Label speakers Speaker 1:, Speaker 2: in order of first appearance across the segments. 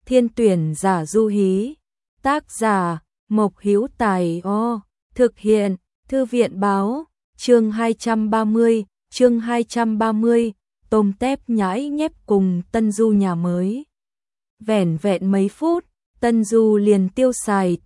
Speaker 1: Thiên tuyển giả Du Hí. Tác giả Mộc Hữu Tài. Thực hiện Thư viện báo. Chương 230, tôm tép nhãi nhép cùng Tân Du nhà mới. Vẻn vẹn mấy phút, Tân Du liền tiêu xài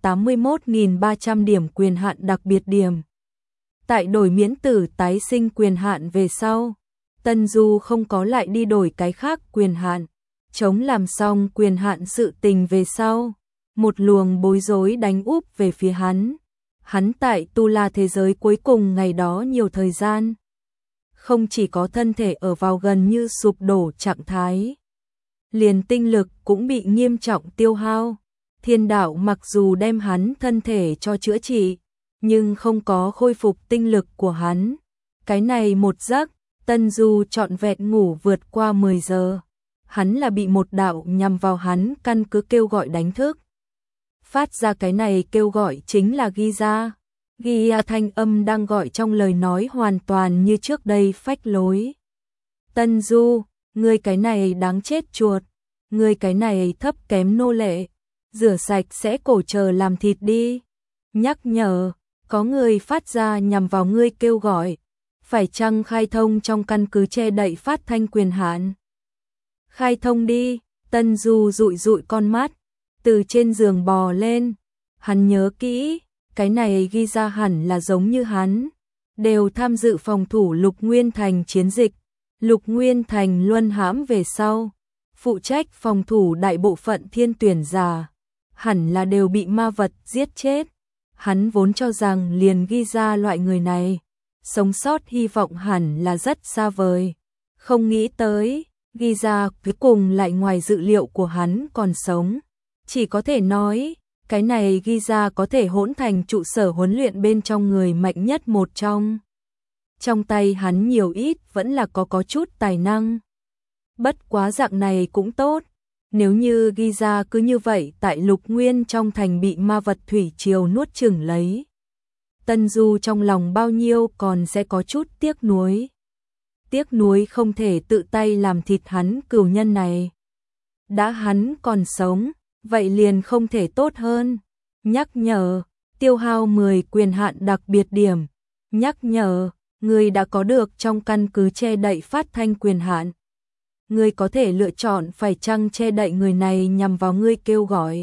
Speaker 1: 81.300 điểm quyền hạn đặc biệt điểm. Tại đổi miễn tử tái sinh quyền hạn về sau, Tân Du không có lại đi đổi cái khác quyền hạn. Chống làm xong quyền hạn sự tình về sau, một luồng bối rối đánh úp về phía hắn. Hắn tại Tu La thế giới cuối cùng ngày đó nhiều thời gian, không chỉ có thân thể ở vào gần như sụp đổ trạng thái, liền tinh lực cũng bị nghiêm trọng tiêu hao. Thiên đạo mặc dù đem hắn thân thể cho chữa trị, nhưng không có khôi phục tinh lực của hắn. Cái này một giấc, Tân Du trọn vẹn ngủ vượt qua 10 giờ. Hắn là bị một đạo nhằm vào hắn căn cứ kêu gọi đánh thức. Phát ra cái này kêu gọi chính là Giza. Giza thanh âm đang gọi trong lời nói hoàn toàn như trước đây phách lối. Tân Du, ngươi cái này đáng chết chuột, ngươi cái này thấp kém nô lệ, rửa sạch sẽ cổ chờ làm thịt đi. Nhắc nhở, có người phát ra nhằm vào ngươi kêu gọi, phải chăng khai thông trong căn cứ che đậy phát thanh quyền hạn? Khai thông đi. Tân Du dụi dụi con mắt, từ trên giường bò lên. Hắn nhớ kỹ, cái này ghi ra hẳn là giống như hắn, đều tham dự phòng thủ Lục Nguyên Thành chiến dịch. Lục Nguyên Thành luân hãm về sau, phụ trách phòng thủ đại bộ phận thiên tuyển giả, hẳn là đều bị ma vật giết chết. Hắn vốn cho rằng liền ghi ra loại người này, sống sót hy vọng hẳn là rất xa vời. Không nghĩ tới, ghi ra cuối cùng lại ngoài dự liệu của hắn còn sống. Chỉ có thể nói, cái này ghi ra có thể hỗn thành trụ sở huấn luyện bên trong người mạnh nhất một trong. Trong tay hắn nhiều ít vẫn là có chút tài năng. Bất quá dạng này cũng tốt. Nếu như ghi ra cứ như vậy tại Lục Nguyên trong thành bị ma vật thủy triều nuốt chửng lấy, Tân Du trong lòng bao nhiêu còn sẽ có chút tiếc nuối. Tiếc nuối không thể tự tay làm thịt hắn cừu nhân này. Đã hắn còn sống, vậy liền không thể tốt hơn. Nhắc nhở, tiêu hao 10 quyền hạn đặc biệt điểm. Nhắc nhở, người đã có được trong căn cứ che đậy phát thanh quyền hạn. Ngươi có thể lựa chọn phải chăng che đậy người này nhằm vào ngươi kêu gọi.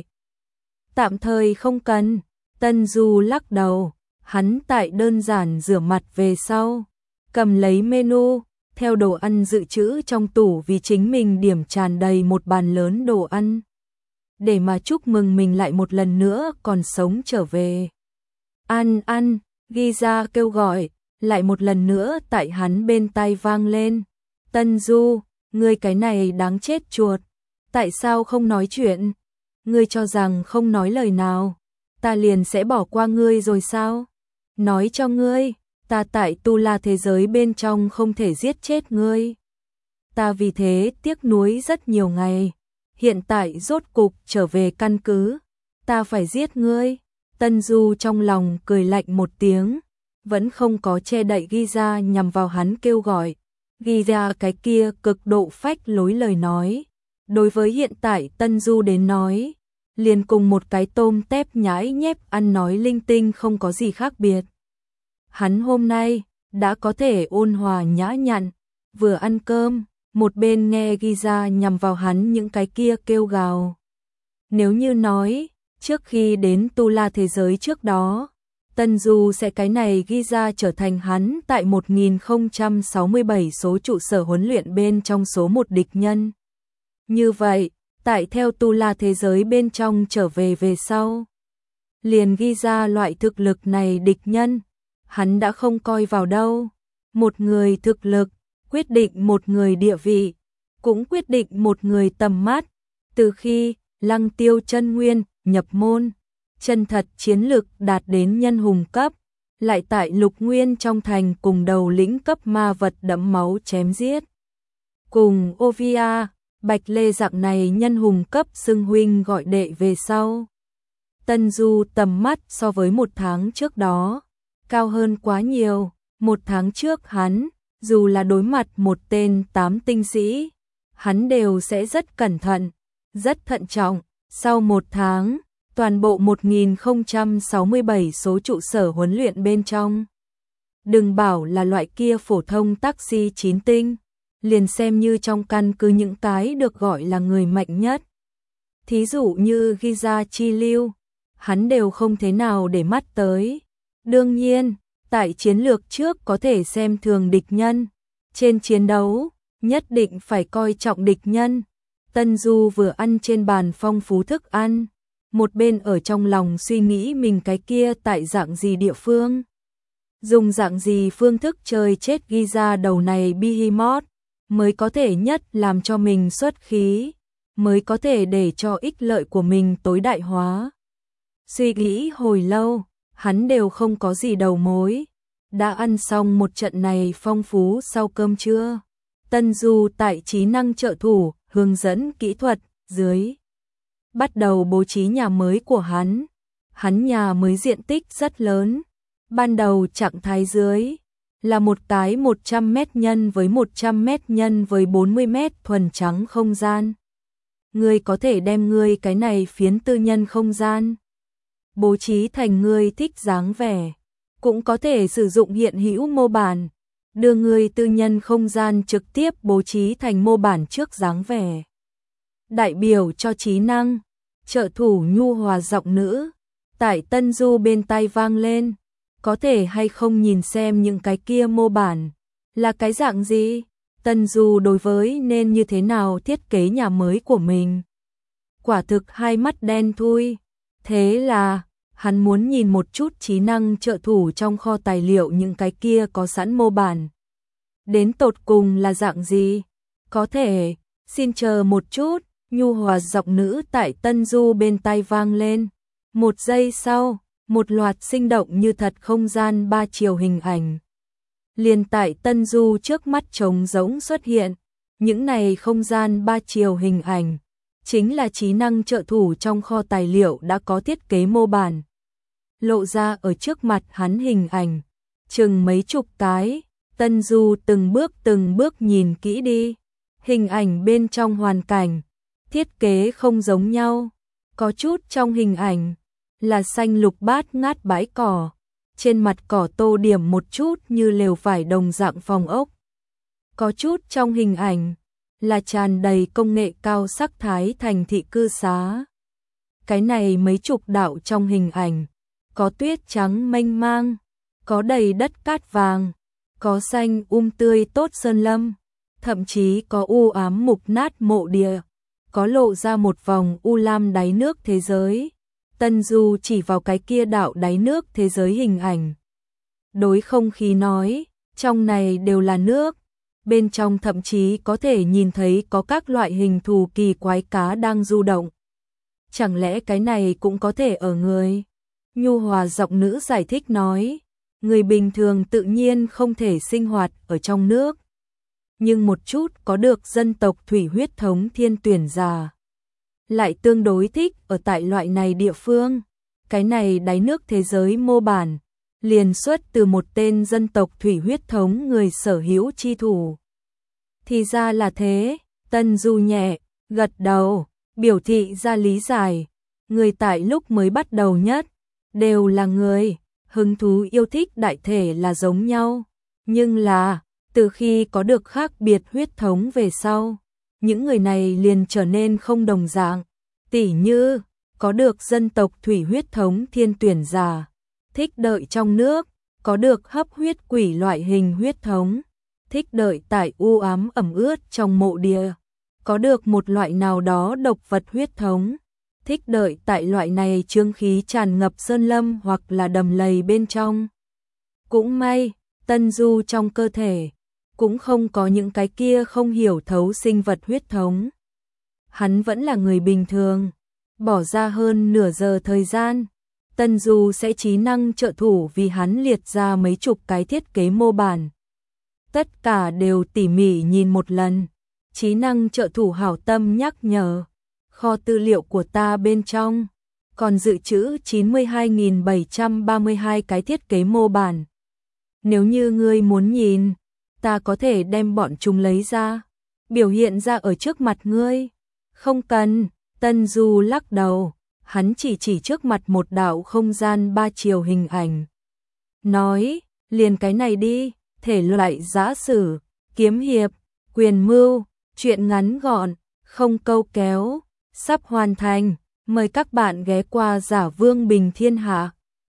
Speaker 1: Tạm thời không cần. Tân Du lắc đầu, hắn tại đơn giản rửa mặt về sau, cầm lấy menu, theo đồ ăn dự trữ trong tủ vì chính mình điểm tràn đầy một bàn lớn đồ ăn, để mà chúc mừng mình lại một lần nữa còn sống trở về. Ăn, ghi ra kêu gọi, lại một lần nữa tại hắn bên tai vang lên. Tân Du, ngươi cái này đáng chết chuột, tại sao không nói chuyện? Ngươi cho rằng không nói lời nào, ta liền sẽ bỏ qua ngươi rồi sao? Nói cho ngươi, ta tại Tu La thế giới bên trong không thể giết chết ngươi. Ta vì thế tiếc nuối rất nhiều ngày, hiện tại rốt cục trở về căn cứ, ta phải giết ngươi. Tân Du trong lòng cười lạnh một tiếng, vẫn không có che đậy ghi ra nhằm vào hắn kêu gọi. Ghi ra cái kia cực độ phách lối lời nói, đối với hiện tại Tân Du đến nói, liền cùng một cái tôm tép nhãi nhép ăn nói linh tinh không có gì khác biệt. Hắn hôm nay đã có thể ôn hòa nhã nhặn, vừa ăn cơm, một bên nghe ghi ra nhằm vào hắn những cái kia kêu gào. Nếu như nói, trước khi đến Tu La thế giới trước đó, Tân Du sẽ cái này ghi ra trở thành hắn tại 1067 số trụ sở huấn luyện bên trong số một địch nhân. Như vậy, tại theo Tu La thế giới bên trong trở về sau, liền ghi ra loại thực lực này địch nhân, hắn đã không coi vào đâu. Một người thực lực, quyết định một người địa vị, cũng quyết định một người tầm mắt. Từ khi Lăng Tiêu chân nguyên nhập môn, chân thật chiến lực đạt đến nhân hùng cấp, lại tại Lục Nguyên trong thành cùng đầu lĩnh cấp ma vật đẫm máu chém giết. Cùng Ovia, Bạch Lê dạng này nhân hùng cấp xưng huynh gọi đệ về sau. Tân Du tầm mắt so với một tháng trước đó, cao hơn quá nhiều. Một tháng trước hắn, dù là đối mặt một tên 8 tinh sĩ, hắn đều sẽ rất cẩn thận, rất thận trọng, Sau 1 tháng, toàn bộ 1067 số trụ sở huấn luyện bên trong. Đừng bảo là loại kia phổ thông taxi 9 tinh, liền xem như trong căn cứ những cái được gọi là người mạnh nhất. Thí dụ như Giza Chi Lưu, hắn đều không thế nào để mắt tới. Đương nhiên, tại chiến lược trước có thể xem thường địch nhân, trên chiến đấu, nhất định phải coi trọng địch nhân. Tân Du vừa ăn trên bàn phong phú thức ăn, một bên ở trong lòng suy nghĩ mình cái kia tại dạng gì địa phương. Dùng dạng gì phương thức chơi chết ghi ra đầu này Behemoth, mới có thể nhất làm cho mình xuất khí, mới có thể để cho ích lợi của mình tối đại hóa. Suy nghĩ hồi lâu, hắn đều không có gì đầu mối. Đã ăn xong một trận này phong phú sau cơm trưa. Tân Du tại trí năng trợ thủ, hướng dẫn kỹ thuật, dưới. Bắt đầu bố trí nhà mới của hắn. Hắn nhà mới diện tích rất lớn. Ban đầu trạng thái dưới là một cái 100 mét nhân với 100 mét nhân với 40 mét thuần trắng không gian. Ngươi có thể đem ngươi cái này phiến tư nhân không gian bố trí thành ngươi thích dáng vẻ, cũng có thể sử dụng hiện hữu mô bản, đưa ngươi tư nhân không gian trực tiếp bố trí thành mô bản trước dáng vẻ. Đại biểu cho trí năng, trợ thủ nhu hòa giọng nữ, tại Tân Du bên tai vang lên, có thể hay không nhìn xem những cái kia mô bản, là cái dạng gì? Tân Du đối với nên như thế nào thiết kế nhà mới của mình. Quả thực hai mắt đen thui, thế là hắn muốn nhìn một chút trí năng trợ thủ trong kho tài liệu những cái kia có sẵn mô bản. Đến tột cùng là dạng gì? Có thể, xin chờ một chút, nhu hòa giọng nữ tại Tân Du bên tai vang lên. Một giây sau, một loạt sinh động như thật không gian 3 chiều hình ảnh. Liền tại Tân Du trước mắt trống rỗng xuất hiện, những này không gian 3 chiều hình ảnh, chính là trí năng trợ thủ trong kho tài liệu đã có thiết kế mô bản. Lộ ra ở trước mặt hắn hình ảnh, chừng mấy chục cái, Tân Du từng bước nhìn kỹ đi. Hình ảnh bên trong hoàn cảnh, thiết kế không giống nhau, có chút trong hình ảnh là xanh lục bát ngát bãi cỏ, trên mặt cỏ tô điểm một chút như lều vải đồng dạng phòng ốc. Có chút trong hình ảnh là tràn đầy công nghệ cao sắc thái thành thị cư xá. Cái này mấy chục đạo trong hình ảnh, có tuyết trắng mênh mang, có đầy đất cát vàng, có xanh tươi tốt sơn lâm, thậm chí có u ám mục nát mộ địa, có lộ ra một vòng u lam đáy nước thế giới. Tân Du chỉ vào cái kia đạo đáy nước thế giới hình ảnh. Đối không khí nói, trong này đều là nước, bên trong thậm chí có thể nhìn thấy có các loại hình thù kỳ quái cá đang du động. Chẳng lẽ cái này cũng có thể ở người? Nhu hòa giọng nữ giải thích nói, người bình thường tự nhiên không thể sinh hoạt ở trong nước. Nhưng một chút có được dân tộc thủy huyết thống thiên tuyển giả lại tương đối thích ở tại loại này địa phương. Cái này đáy nước thế giới mô bản liền xuất từ một tên dân tộc thủy huyết thống người sở hữu chi thủ. Thì ra là thế, Tân Du nhẹ gật đầu, biểu thị ra lý giải. Người tại lúc mới bắt đầu nhất đều là người, hứng thú yêu thích đại thể là giống nhau, nhưng là từ khi có được khác biệt huyết thống về sau, những người này liền trở nên không đồng dạng. Tỉ như có được dân tộc thủy huyết thống thiên tuyển giả, thích đợi trong nước, có được hấp huyết quỷ loại hình huyết thống, thích đợi tại u ám ẩm ướt trong mộ địa, có được một loại nào đó độc vật huyết thống, thích đợi tại loại này chương khí tràn ngập sơn lâm hoặc là đầm lầy bên trong. Cũng may, Tân Du trong cơ thể cũng không có những cái kia không hiểu thấu sinh vật huyết thống. Hắn vẫn là người bình thường, bỏ ra hơn nửa giờ thời gian, Tân Du sẽ trí năng trợ thủ vì hắn liệt ra mấy chục cái thiết kế mô bản. Tất cả đều tỉ mỉ nhìn một lần, trí năng trợ thủ hảo tâm nhắc nhở, kho tư liệu của ta bên trong còn dự trữ 92.732 cái thiết kế mô bản. Nếu như ngươi muốn nhìn, ta có thể đem bọn chúng lấy ra, biểu hiện ra ở trước mặt ngươi. Không cần, Tân Du lắc đầu, hắn chỉ trước mặt một đạo không gian 3 chiều hình ảnh. Nói, liền cái này đi, thể loại giã sử, kiếm hiệp, quyền mưu, truyện ngắn gọn, không câu kéo, sắp hoàn thành, mời các bạn ghé qua Giả Vương Bình Thiên Hạ.